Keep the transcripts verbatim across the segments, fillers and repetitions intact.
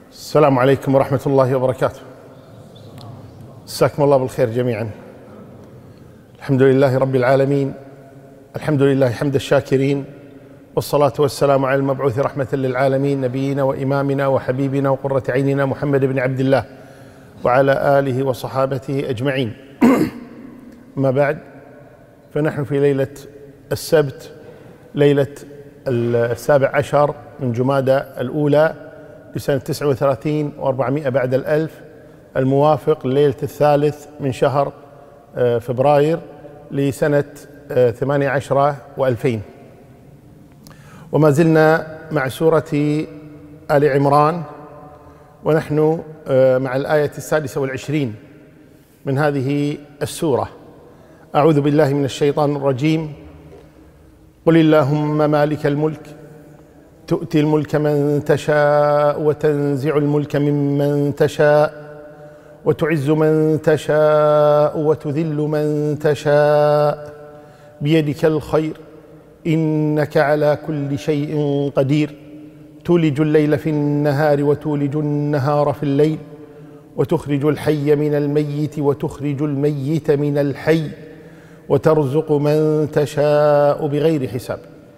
السلام عليكم ورحمة الله وبركاته. مساكم الله بالخير جميعا. الحمد لله رب العالمين، الحمد لله حمد الشاكرين، والصلاة والسلام على المبعوث رحمة للعالمين نبينا وإمامنا وحبيبنا وقرة عيننا محمد بن عبد الله وعلى آله وصحابته أجمعين. ما بعد، فنحن في ليلة السبت، ليلة السابع عشر من جمادى الأولى لسنة تسعة وثلاثين وأربعمائة بعد الألف، الموافق لليلة الثالث من شهر فبراير لسنة ثمانية عشر وألفين. وما زلنا مع سورة آل عمران، ونحن مع الآية السادسة والعشرين من هذه السورة. أعوذ بالله من الشيطان الرجيم. قل اللهم مالك الملك تؤتي الملك من تشاء وتنزع الملك ممن تشاء وتعز من تشاء وتذل من تشاء بيدك الخير إنك على كل شيء قدير تولج الليل في النهار وتولج النهار في الليل وتخرج الحي من الميت وتخرج الميت من الحي وترزق من تشاء بغير حساب.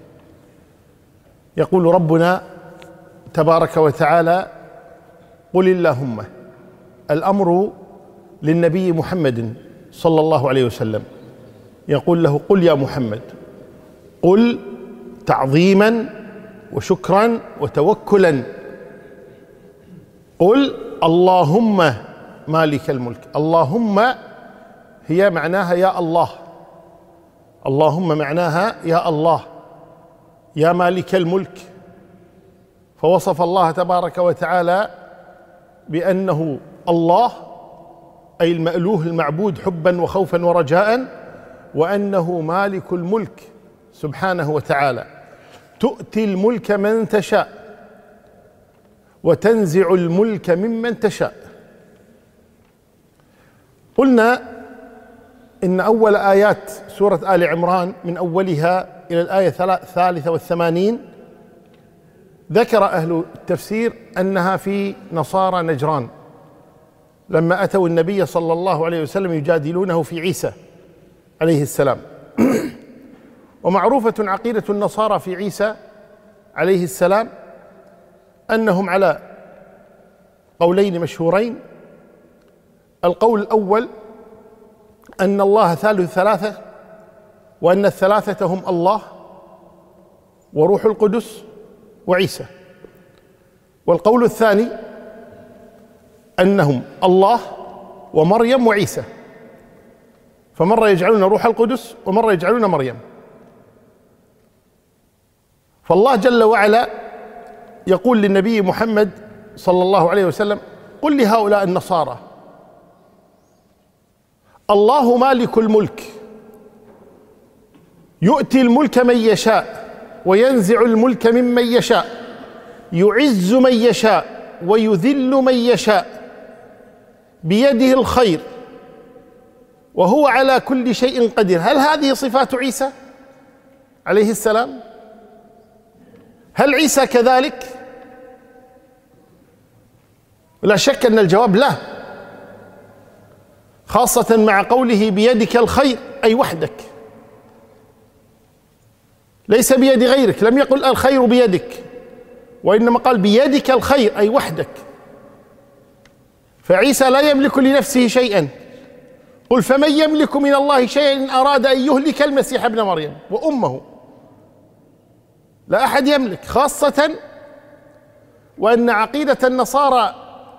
يقول ربنا تبارك وتعالى: قل اللهم. الأمر للنبي محمد صلى الله عليه وسلم، يقول له: قل يا محمد. قل تعظيما وشكرا وتوكلا. قل اللهم مالك الملك. اللهم هي معناها يا الله، اللهم معناها يا الله، يا مالك الملك. فوصف الله تبارك وتعالى بأنه الله، أي المألوه المعبود حبا وخوفا ورجاء، وأنه مالك الملك سبحانه وتعالى. تؤتي الملك من تشاء وتنزع الملك ممن تشاء. قلنا إن أول آيات سورة آل عمران من أولها إلى الآية الثالثة والثمانين ذكر أهل التفسير أنها في نصارى نجران لما أتوا النبي صلى الله عليه وسلم يجادلونه في عيسى عليه السلام. ومعروفة عقيدة النصارى في عيسى عليه السلام أنهم على قولين مشهورين. القول الأول أن الله ثالث ثلاثة، وأن الثلاثة هم الله وروح القدس وعيسى. والقول الثاني أنهم الله ومريم وعيسى، فمرة يجعلون روح القدس ومرة يجعلون مريم. فالله جل وعلا يقول للنبي محمد صلى الله عليه وسلم: قل لهؤلاء النصارى الله مالك الملك يؤتي الملك من يشاء وينزع الملك ممن يشاء يعز من يشاء ويذل من يشاء بيده الخير وهو على كل شيء قدير. هل هذه صفات عيسى عليه السلام؟ هل عيسى كذلك؟ لا شك أن الجواب لا، خاصة مع قوله بيدك الخير، أي وحدك، ليس بيد غيرك. لم يقل الخير بيدك، وإنما قال بيدك الخير، أي وحدك. فعيسى لا يملك لنفسه شيئا. قل فمن يملك من الله شيئا إن أراد أن يهلك المسيح ابن مريم وأمه. لا أحد يملك، خاصة وأن عقيدة النصارى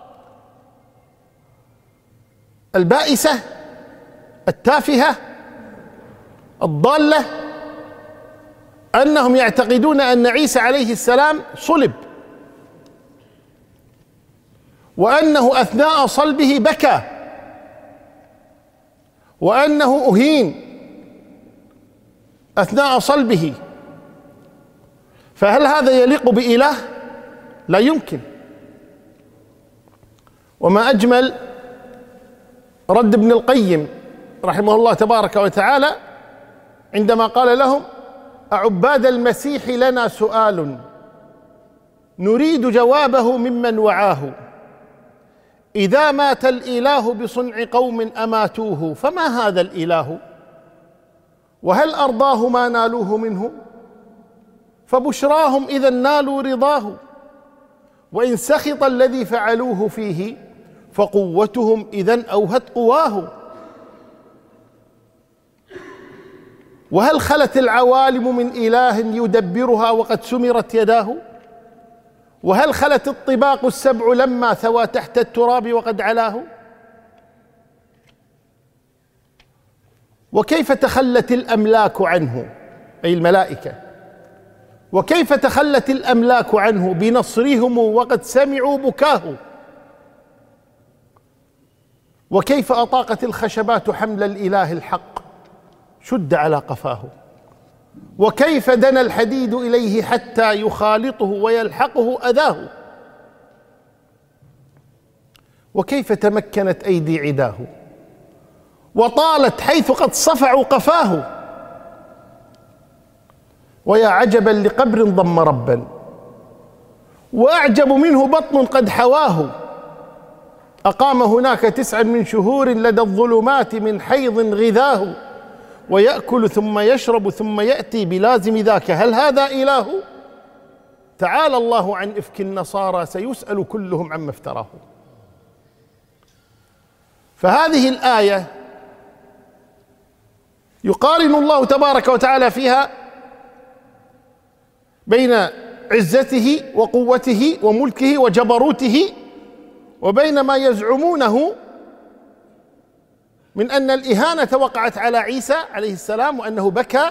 البائسة التافهة الضالة أنهم يعتقدون أن عيسى عليه السلام صلب، وأنه أثناء صلبه بكى، وأنه أهين أثناء صلبه. فهل هذا يليق بإله؟ لا يمكن. وما أجمل رد ابن القيم رحمه الله تبارك وتعالى عندما قال لهم: أعباد المسيح لنا سؤال نريد جوابه ممن وعاه. إذا مات الإله بصنع قوم أماتوه، فما هذا الإله؟ وهل أرضاه ما نالوه منه؟ فبشراهم إذا نالوا رضاه. وإن سخط الذي فعلوه فيه، فقوتهم إذا أوهت قواه. وهل خلت العوالم من إله يدبرها وقد سمرت يداه؟ وهل خلت الطباق السبع لما ثوى تحت التراب وقد علاه؟ وكيف تخلت الأملاك عنه، أي الملائكة، وكيف تخلت الأملاك عنه بنصرهم وقد سمعوا بكاه؟ وكيف أطاقت الخشبات حمل الإله الحق شد على قفاه؟ وكيف دنا الحديد إليه حتى يخالطه ويلحقه أذاه؟ وكيف تمكنت أيدي عداه وطالت حيث قد صفعوا قفاه؟ ويا عجبا لقبر ضم ربا، وأعجب منه بطن قد حواه. أقام هناك تسعا من شهور لدى الظلمات من حيض غذاه، ويأكل ثم يشرب ثم يأتي بلازم ذاك، هل هذا إله؟ تعالى الله عن إفك النصارى، سيسأل كلهم عما افتراه. فهذه الآية يقارن الله تبارك وتعالى فيها بين عزته وقوته وملكه وجبروته، وبين ما يزعمونه من أن الإهانة وقعت على عيسى عليه السلام، وأنه بكى،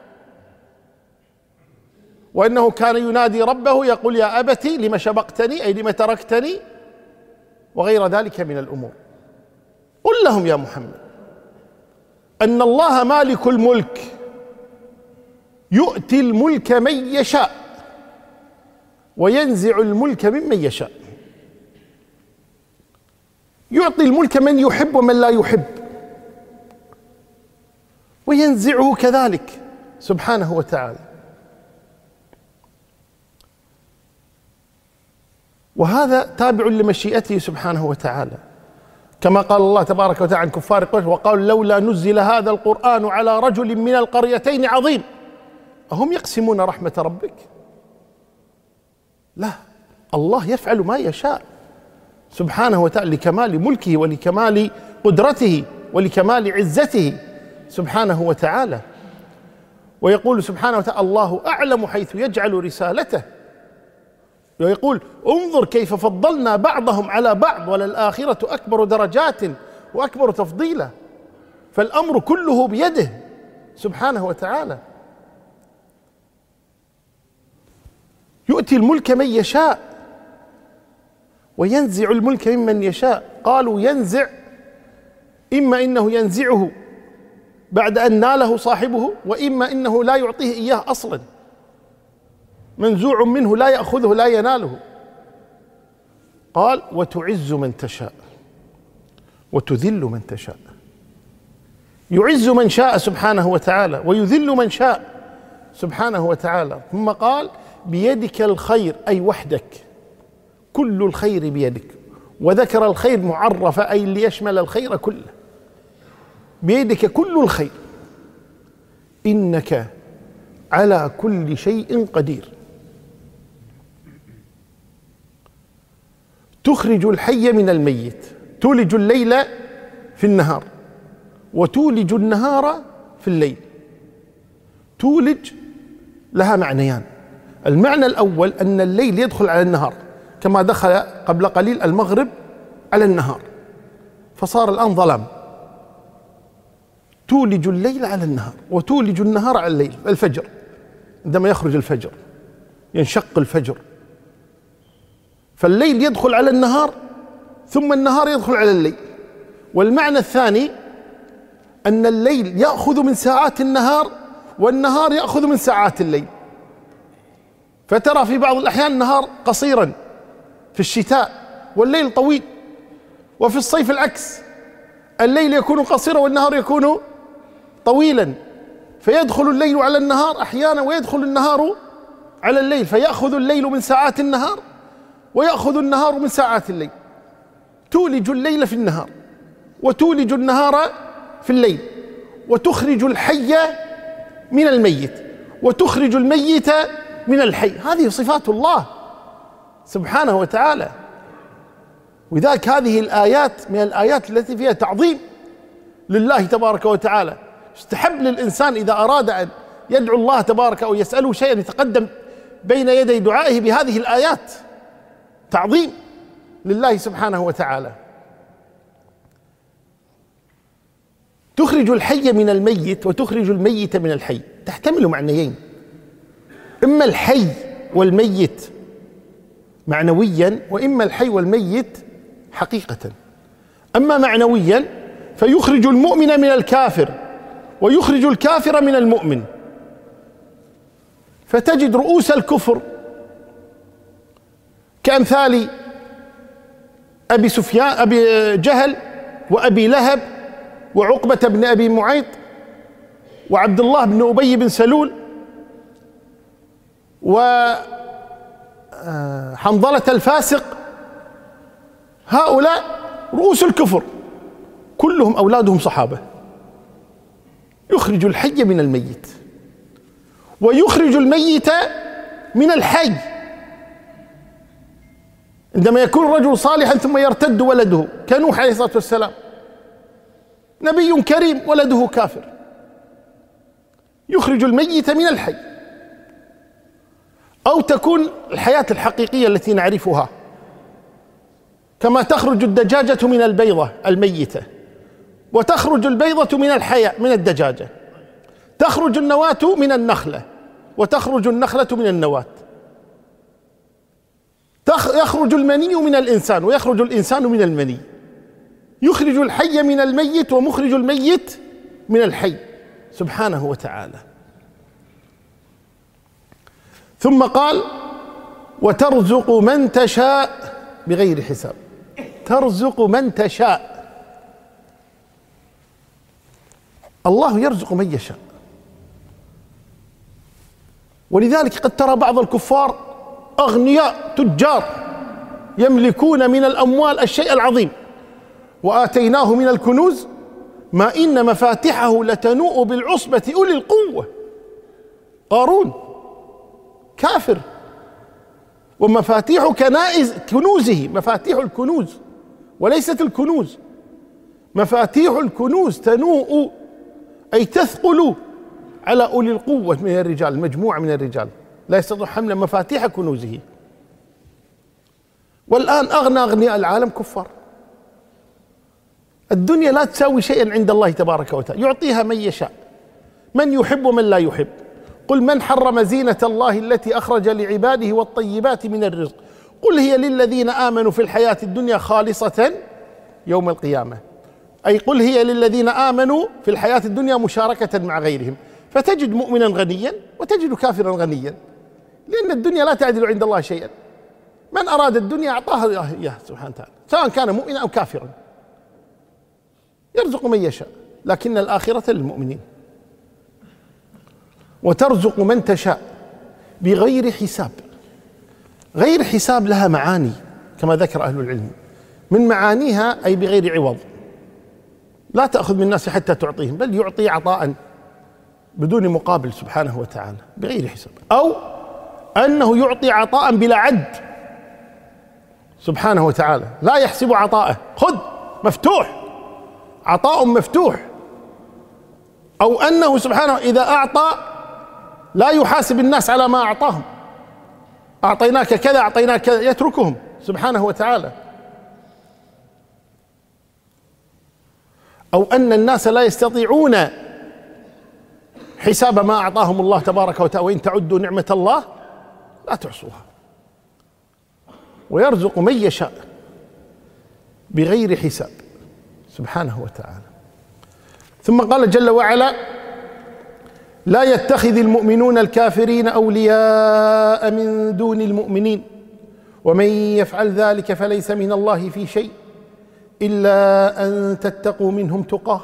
وأنه كان ينادي ربه يقول يا أبت لم شبقتني، أي لم تركتني، وغير ذلك من الأمور. قل لهم يا محمد أن الله مالك الملك يؤتي الملك من يشاء وينزع الملك ممن يشاء. يعطي الملك من يحب ومن لا يحب، وينزعه كذلك سبحانه وتعالى. وهذا تابع لمشيئته سبحانه وتعالى، كما قال الله تبارك وتعالى عن كفار قريش وقالوا لولا نزل هذا القرآن على رجل من القريتين عظيم أهم يقسمون رحمة ربك؟ لا، الله يفعل ما يشاء سبحانه وتعالى لكمال ملكه ولكمال قدرته ولكمال عزته سبحانه وتعالى. ويقول سبحانه وتعالى الله أعلم حيث يجعل رسالته، ويقول انظر كيف فضلنا بعضهم على بعض وللآخرة أكبر درجات وأكبر تفضيلا. فالأمر كله بيده سبحانه وتعالى. يؤتي الملك من يشاء وينزع الملك ممن يشاء. قالوا ينزع، إما إنه ينزعه بعد أن ناله صاحبه، وإما إنه لا يعطيه إياه أصلا، منزوع منه لا يأخذه لا يناله. قال وتعز من تشاء وتذل من تشاء. يعز من شاء سبحانه وتعالى ويذل من شاء سبحانه وتعالى. ثم قال بيدك الخير، أي وحدك، كل الخير بيدك، وذكر الخير معرفة أي ليشمل الخير كله. بيدك كل الخير، إنك على كل شيء قدير. تخرج الحي من الميت، تولج الليل في النهار وتولج النهار في الليل. تولج لها معنيان. المعنى الأول أن الليل يدخل على النهار، كما دخل قبل قليل المغرب على النهار فصار الآن ظلام. تولج الليل على النهار وتولج النهار على الليل. الفجر عندما يخرج الفجر ينشق الفجر، فالليل يدخل على النهار ثم النهار يدخل على الليل. والمعنى الثاني أن الليل يأخذ من ساعات النهار والنهار يأخذ من ساعات الليل. فترى في بعض الأحيان النهار قصيرا في الشتاء والليل طويل، وفي الصيف العكس، الليل يكون قصيرا والنهار يكون طويلا، فيدخل الليل على النهار أحيانا ويدخل النهار على الليل فيأخذ الليل من ساعات النهار ويأخذ النهار من ساعات الليل. تولج الليل في النهار وتولج النهار في الليل، وتخرج الحي من الميت وتخرج الميت من الحي. هذه صفات الله سبحانه وتعالى. وذاك هذه الآيات من الآيات التي فيها تعظيم لله تبارك وتعالى. استحب للإنسان إذا أراد أن يدعو الله تبارك أو يسأله شيئا يتقدم بين يدي دعائه بهذه الآيات، تعظيم لله سبحانه وتعالى. تخرج الحي من الميت وتخرج الميت من الحي، تحتمل معنيين: إما الحي والميت معنويا، وإما الحي والميت حقيقة. أما معنويا فيخرج المؤمن من الكافر ويخرج الكافر من المؤمن، فتجد رؤوس الكفر كأمثال أبي سفيان أبي جهل وأبي لهب وعقبة بن أبي معيط وعبد الله بن أبي بن سلول وحنظلة الفاسق، هؤلاء رؤوس الكفر كلهم أولادهم صحابة. يخرج الحي من الميت ويخرج الميت من الحي. عندما يكون الرجل صالحا ثم يرتد ولده كنوح عليه الصلاة والسلام، نبي كريم ولده كافر، يخرج الميت من الحي. أو تكون الحياة الحقيقية التي نعرفها، كما تخرج الدجاجة من البيضة الميتة وتخرج البيضة من الحياة من الدجاجة، تخرج النواة من النخلة وتخرج النخلة من النواة، يخرج المني من الإنسان ويخرج الإنسان من المني. يخرج الحي من الميت ومخرج الميت من الحي سبحانه وتعالى. ثم قال: وترزق من تشاء بغير حساب. ترزق من تشاء، الله يرزق من يشاء. ولذلك قد ترى بعض الكفار أغنياء تجار يملكون من الأموال الشيء العظيم، وآتيناه من الكنوز ما إن مفاتحه لتنوء بالعصبة أولي القوة. قارون كافر، ومفاتيح كنائز كنوزه، مفاتيح الكنوز وليست الكنوز، مفاتيح الكنوز تنوء أي تثقل على أولي القوة من الرجال، مجموعة من الرجال لا يستطيع حمل مفاتيح كنوزه. والآن أغنى أغنياء العالم كفار. الدنيا لا تساوي شيئا عند الله تبارك وتعالى، يعطيها من يشاء، من يحب ومن لا يحب. قل من حرم زينة الله التي أخرج لعباده والطيبات من الرزق قل هي للذين آمنوا في الحياة الدنيا خالصة يوم القيامة. أي قل هي للذين آمنوا في الحياة الدنيا مشاركة مع غيرهم. فتجد مؤمنا غنيا وتجد كافرا غنيا، لأن الدنيا لا تعدل عند الله شيئا. من أراد الدنيا أعطاها إياه سبحانه وتعالى، سواء كان مؤمنا أو كافرا، يرزق من يشاء، لكن الآخرة للمؤمنين. وترزق من تشاء بغير حساب. غير حساب لها معاني كما ذكر أهل العلم، من معانيها أي بغير عوض، لا تأخذ من الناس حتى تعطيهم، بل يعطي عطاء بدون مقابل سبحانه وتعالى بغير حساب، أو أنه يعطي عطاء بلا عد سبحانه وتعالى، لا يحسب عطاءه، خذ مفتوح، عطاء مفتوح. أو أنه سبحانه إذا أعطى لا يحاسب الناس على ما أعطاهم، أعطيناك كذا أعطيناك كذا، يتركهم سبحانه وتعالى. أو أن الناس لا يستطيعون حساب ما أعطاهم الله تبارك وتعالى، وإن تعدوا نعمة الله لا تحصوها. ويرزق من يشاء بغير حساب سبحانه وتعالى. ثم قال جل وعلا: لا يتخذ المؤمنون الكافرين أولياء من دون المؤمنين ومن يفعل ذلك فليس من الله في شيء إلا أن تتقوا منهم تقاه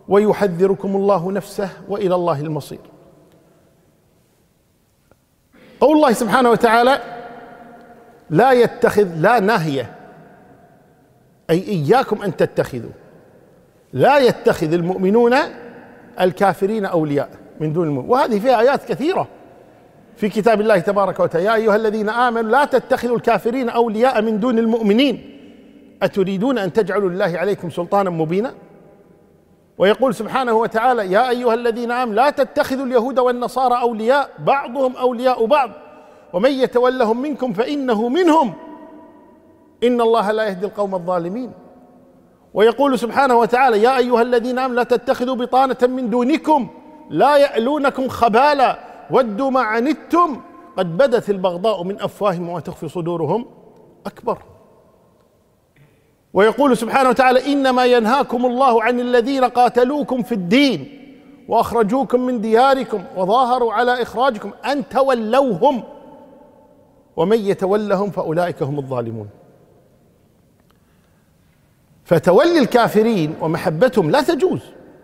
ويحذركم الله نفسه وإلى الله المصير. قول الله سبحانه وتعالى: لا يتخذ، لا ناهية، أي إياكم أن تتخذوا، لا يتخذ المؤمنون الكافرين أولياء من دون المؤمنين. وهذه فيها آيات كثيرة في كتاب الله تبارك وتعالى: يا أيها الذين آمنوا لا تتخذوا الكافرين أولياء من دون المؤمنين أتريدون أن تجعلوا الله عليكم سلطانا مبينا. ويقول سبحانه وتعالى: يا أيها الذين آمنوا لا تتخذوا اليهود والنصارى أولياء بعضهم أولياء بعض ومن يتولهم منكم فإنه منهم إن الله لا يهدي القوم الظالمين. ويقول سبحانه وتعالى: يا أيها الذين آمنوا لا تتخذوا بطانة من دونكم لا يألونكم خبالا ودوا ما عنتم قد بدت البغضاء من أفواههم وما تخفي صدورهم أكبر. ويقول سبحانه وتعالى: إنما ينهاكم الله عن الذين قاتلوكم في الدين وأخرجوكم من دياركم وظاهروا على إخراجكم أن تولوهم ومن يتولهم فأولئك هم الظالمون. فتولي الكافرين ومحبتهم لا تجوز،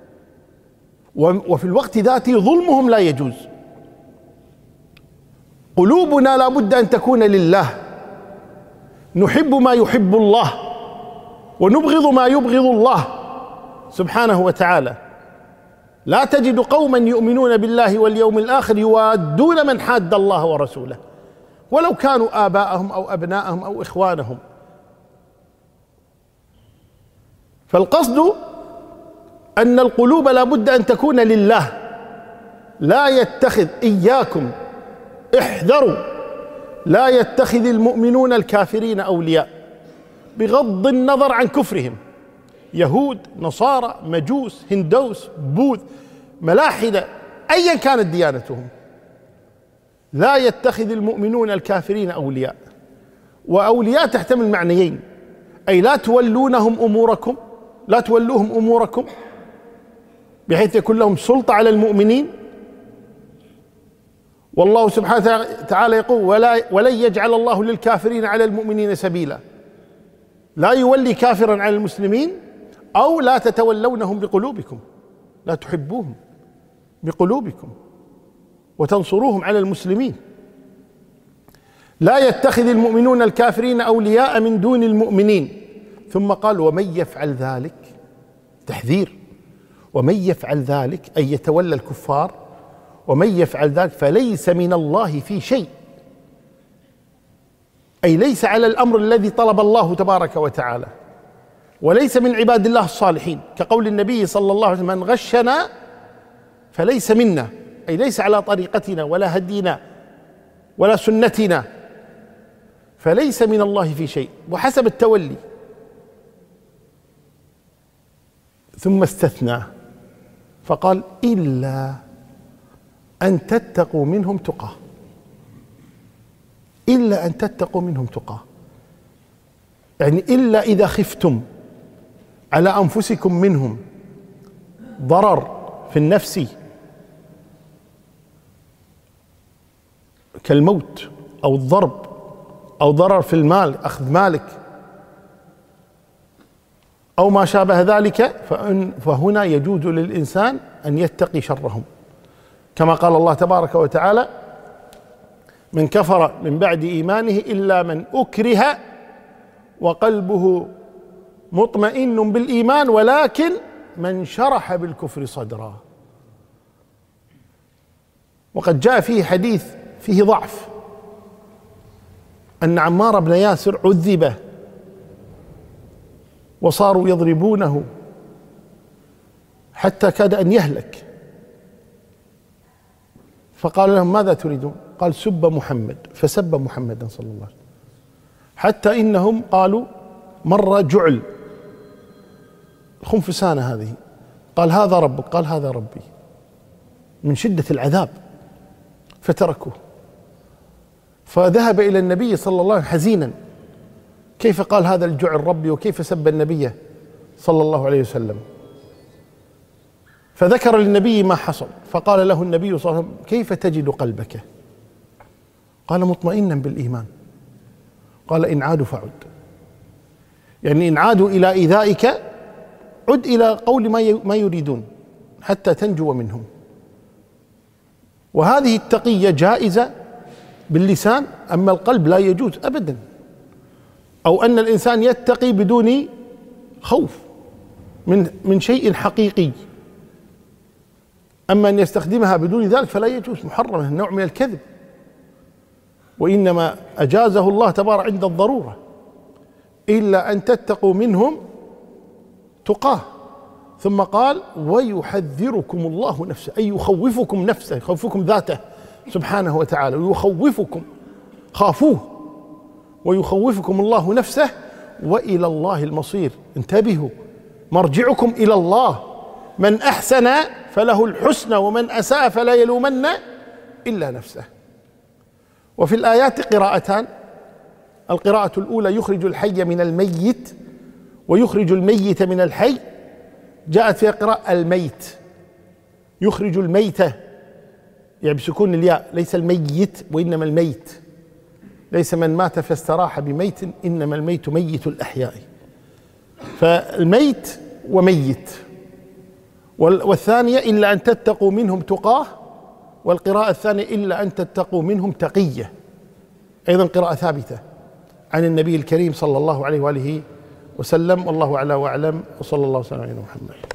وفي الوقت ذاته ظلمهم لا يجوز. قلوبنا لا بد أن تكون لله، نحب ما يحب الله ونبغض ما يبغض الله سبحانه وتعالى. لا تجد قوما يؤمنون بالله واليوم الآخر يوادون من حاد الله ورسوله ولو كانوا آباءهم أو أبناءهم أو إخوانهم. فالقصد أن القلوب لا بد أن تكون لله. لا يتخذ، إياكم، احذروا، لا يتخذ المؤمنون الكافرين أولياء بغض النظر عن كفرهم، يهود، نصارى، مجوس، هندوس، بوذ، ملاحدة، أيا كانت ديانتهم. لا يتخذ المؤمنون الكافرين أولياء. وأولياء تحتمل معنيين: أي لا تولونهم أموركم، لا تولوهم أموركم بحيث يكون لهم سلطة على المؤمنين. والله سبحانه وتعالى يقول: ولا ولن يجعل الله للكافرين على المؤمنين سبيلا. لا يولي كافرا على المسلمين، أو لا تتولونهم بقلوبكم، لا تحبوهم بقلوبكم وتنصروهم على المسلمين. لا يتخذ المؤمنون الكافرين أولياء من دون المؤمنين. ثم قال: ومن يفعل ذلك، تحذير، ومن يفعل ذلك أي يتولى الكفار، ومن يفعل ذلك فليس من الله في شيء، أي ليس على الأمر الذي طلب الله تبارك وتعالى، وليس من عباد الله الصالحين، كقول النبي صلى الله عليه وسلم: من غشنا فليس منا، أي ليس على طريقتنا ولا هدينا ولا سنتنا، فليس من الله في شيء. وحسب التولي. ثم استثنى فقال: إلا أن تتقوا منهم تقى، إلا أن تتقوا منهم تقى، يعني إلا إذا خفتم على أنفسكم منهم ضرر في النفس كالموت أو الضرب أو ضرر في المال، أخذ مالك أو ما شابه ذلك، فهنا يجوز للإنسان أن يتقي شرهم، كما قال الله تبارك وتعالى: من كفر من بعد إيمانه إلا من أكره وقلبه مطمئن بالإيمان ولكن من شرح بالكفر صدرا. وقد جاء فيه حديث فيه ضعف أن عمار بن ياسر عذب وصاروا يضربونه حتى كاد أن يهلك، فقال لهم: ماذا تريدون؟ قال: سب محمد، فسب محمدا صلى الله عليه وسلم، حتى إنهم قالوا مرة جعل خنفسانة هذه، قال: هذا ربك، قال: هذا ربي، من شدة العذاب، فتركوه. فذهب إلى النبي صلى الله عليه وسلم حزينا، كيف قال هذا الجعل ربي وكيف سب النبي صلى الله عليه وسلم؟ فذكر للنبي ما حصل، فقال له النبي صلى الله عليه وسلم: كيف تجد قلبك؟ قال: مطمئنا بالإيمان. قال: إن عادوا فعد، يعني إن عادوا إلى إيذائك عد إلى قول ما يريدون حتى تنجو منهم. وهذه التقية جائزة باللسان، أما القلب لا يجوز أبدا. أو أن الإنسان يتقي بدون خوف من من شيء حقيقي، أما أن يستخدمها بدون ذلك فلا يجوز، محرمة، نوع من الكذب. وإنما أجازه الله تبارك عند الضرورة، إلا أن تتقوا منهم تقاه. ثم قال ويحذركم الله نفسه، أي يخوفكم نفسه، يخوفكم ذاته سبحانه وتعالى، ويخوفكم، خافوه، ويخوفكم الله نفسه، وإلى الله المصير. انتبهوا، مرجعكم إلى الله، من أحسن فله الحسنى ومن أساء فلا يلومن إلا نفسه. وفي الآيات قراءتان، القراءة الأولى يخرج الحي من الميت ويخرج الميت من الحي، جاءت فيها قراءة الميت، يخرج الميت يعني بسكون الياء، ليس الميت وإنما الميت، ليس من مات فاستراح بميت، إنما الميت ميت الأحياء، فالميت وميت. والثانية إلا أن تتقوا منهم تقاه، والقراءة الثانية إلا أن تتقوا منهم تقية، أيضا قراءة ثابتة عن النبي الكريم صلى الله عليه وآله وسلم. والله أعلى وأعلم، وصلى الله وسلم على محمد.